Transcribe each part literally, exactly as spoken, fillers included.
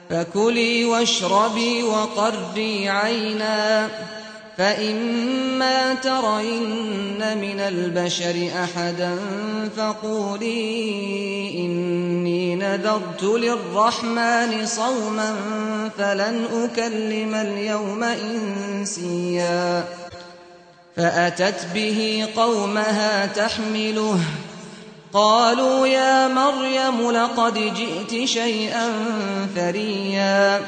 فكلي واشربي وقري عينا، فإما ترين من البشر أحدا فقولي إني نذرت للرحمن صوما فلن أكلم اليوم إنسيا. فأتت به قومها تحمله، قالوا يا مريم لقد جئت شيئا فريا.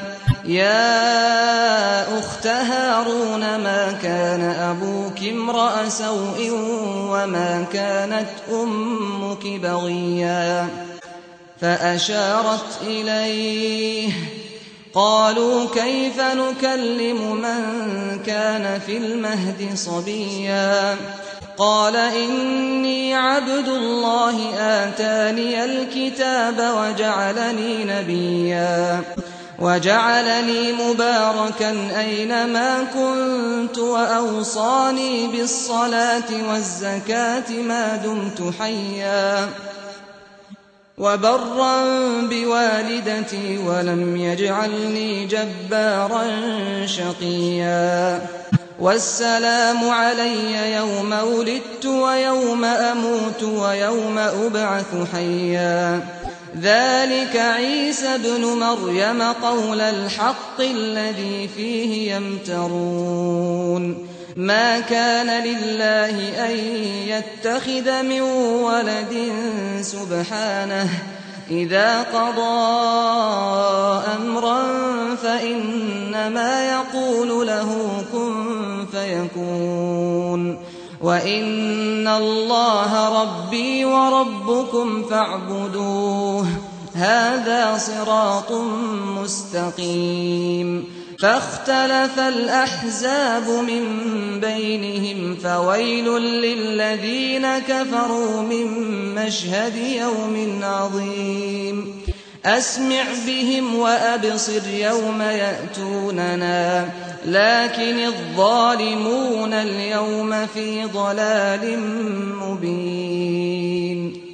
يا أخت هارون ما كان أبوك امرأ سوء وما كانت أمك بغيا. فأشارت إليه، قالوا كيف نكلم من كان في المهد صبيا. قال إني عبد الله آتاني الكتاب وجعلني نبيا وجعلني مباركا أينما كنت وأوصاني بالصلاة والزكاة ما دمت حيا وبرا بوالدتي ولم يجعلني جبارا شقيا. والسلام علي يوم ولدت ويوم أموت ويوم أبعث حيا. ذلك عيسى ابن مريم قول الحق الذي فيه يمترون. ما كان لله أن يتخذ من ولد سبحانه، إذا قضى أمرا فإنما يقول له كن فيكون. وإن الله ربي وربكم فاعبدوه، هذا صراط مستقيم. فاختلف الأحزاب من بينهم، فويل للذين كفروا من مشهد يوم عظيم. أسمع بهم وأبصر يوم يأتوننا، لكن الظالمون اليوم في ضلال مبين.